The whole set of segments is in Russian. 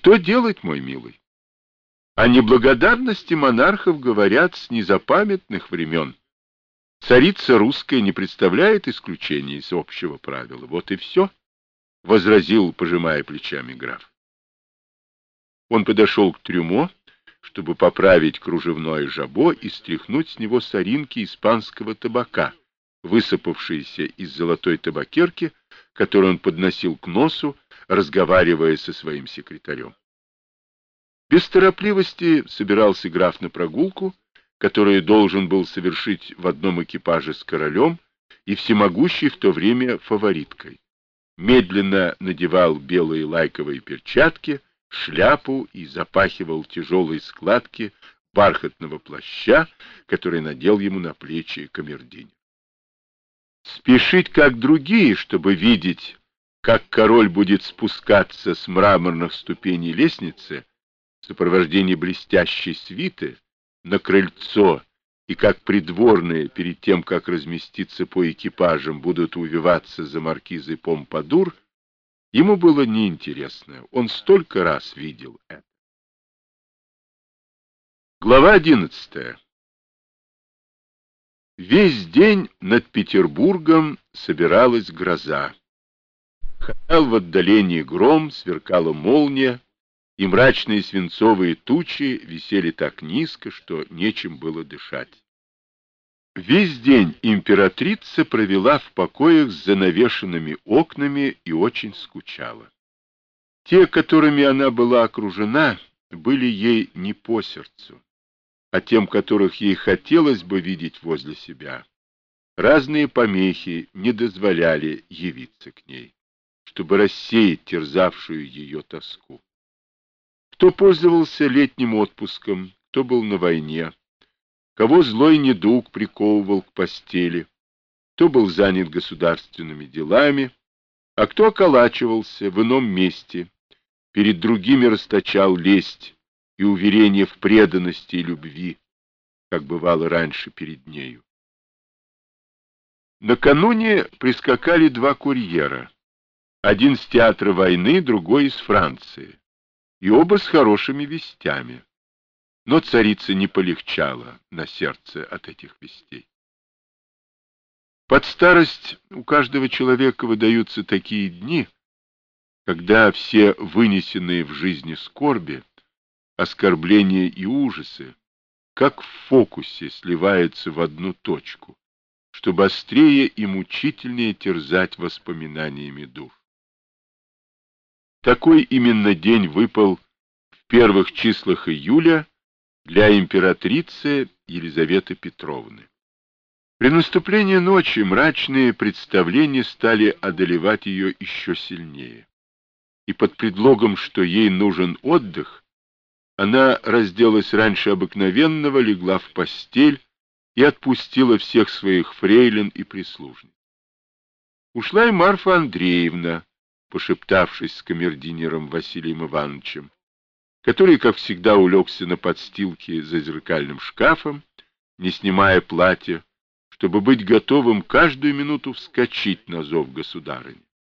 Что делать, мой милый? О неблагодарности монархов говорят с незапамятных времен. Царица русская не представляет исключения из общего правила. Вот и все, — возразил, пожимая плечами граф. Он подошел к трюмо, чтобы поправить кружевное жабо и стряхнуть с него соринки испанского табака, высыпавшиеся из золотой табакерки, которую он подносил к носу, разговаривая со своим секретарем. Без торопливости собирался граф на прогулку, которую должен был совершить в одном экипаже с королем и всемогущей в то время фавориткой. Медленно надевал белые лайковые перчатки, шляпу и запахивал тяжелые складки бархатного плаща, который надел ему на плечи камердинер. Спешить, как другие, чтобы видеть, как король будет спускаться с мраморных ступеней лестницы, в сопровождении блестящей свиты, на крыльцо, и как придворные, перед тем, как разместиться по экипажам, будут увиваться за маркизой Помпадур, ему было неинтересно. Он столько раз видел это. Глава 11. Весь день над Петербургом собиралась гроза. Ходил в отдалении гром, сверкала молния, и мрачные свинцовые тучи висели так низко, что нечем было дышать. Весь день императрица провела в покоях с занавешенными окнами и очень скучала. Те, которыми она была окружена, были ей не по сердцу, а тем, которых ей хотелось бы видеть возле себя, разные помехи не дозволяли явиться к ней, чтобы рассеять терзавшую ее тоску. Кто пользовался летним отпуском, кто был на войне, кого злой недуг приковывал к постели, кто был занят государственными делами, а кто околачивался в ином месте, перед другими расточал лесть и уверение в преданности и любви, как бывало раньше перед нею. Накануне прискакали два курьера, один с театра войны, другой из Франции, и оба с хорошими вестями. Но царица не полегчала на сердце от этих вестей. Под старость у каждого человека выдаются такие дни, когда все вынесенные в жизни скорби, оскорбления и ужасы, как в фокусе, сливаются в одну точку, чтобы острее и мучительнее терзать воспоминаниями душ. Такой именно день выпал в первых числах июля для императрицы Елизаветы Петровны. При наступлении ночи мрачные представления стали одолевать ее еще сильнее. И под предлогом, что ей нужен отдых, она разделась раньше обыкновенного, легла в постель и отпустила всех своих фрейлин и прислужниц. Ушла и Марфа Андреевна, пошептавшись с камердинером Василием Ивановичем, который, как всегда, улегся на подстилке за зеркальным шкафом, не снимая платья, чтобы быть готовым каждую минуту вскочить на зов государыни.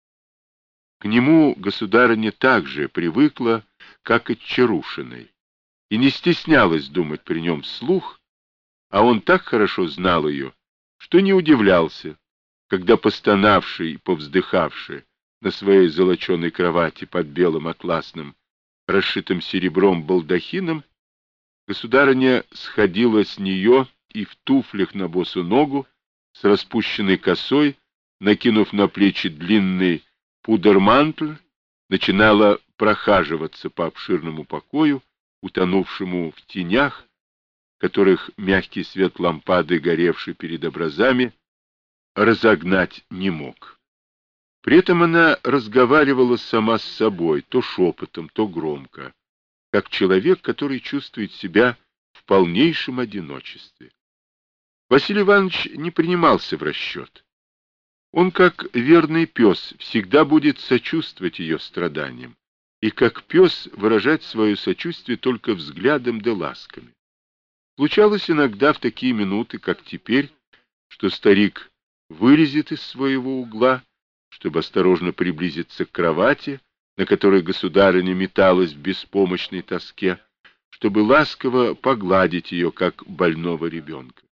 К нему государыня также привыкла, как от Чарушиной, и не стеснялась думать при нем вслух, а он так хорошо знал ее, что не удивлялся, когда постонавший и повздыхавший на своей золоченой кровати под белым атласным, расшитым серебром балдахином, государыня сходила с нее и в туфлях на босу ногу, с распущенной косой, накинув на плечи длинный пудермантль, начинала прохаживаться по обширному покою, утонувшему в тенях, которых мягкий свет лампады, горевший перед образами, разогнать не мог. При этом она разговаривала сама с собой, то шепотом, то громко, как человек, который чувствует себя в полнейшем одиночестве. Василий Иванович не принимался в расчет. Он, как верный пес, всегда будет сочувствовать ее страданиям, и как пес выражать свое сочувствие только взглядом да ласками. Случалось иногда в такие минуты, как теперь, что старик вылезет из своего угла, чтобы осторожно приблизиться к кровати, на которой государыня металась в беспомощной тоске, чтобы ласково погладить ее, как больного ребенка.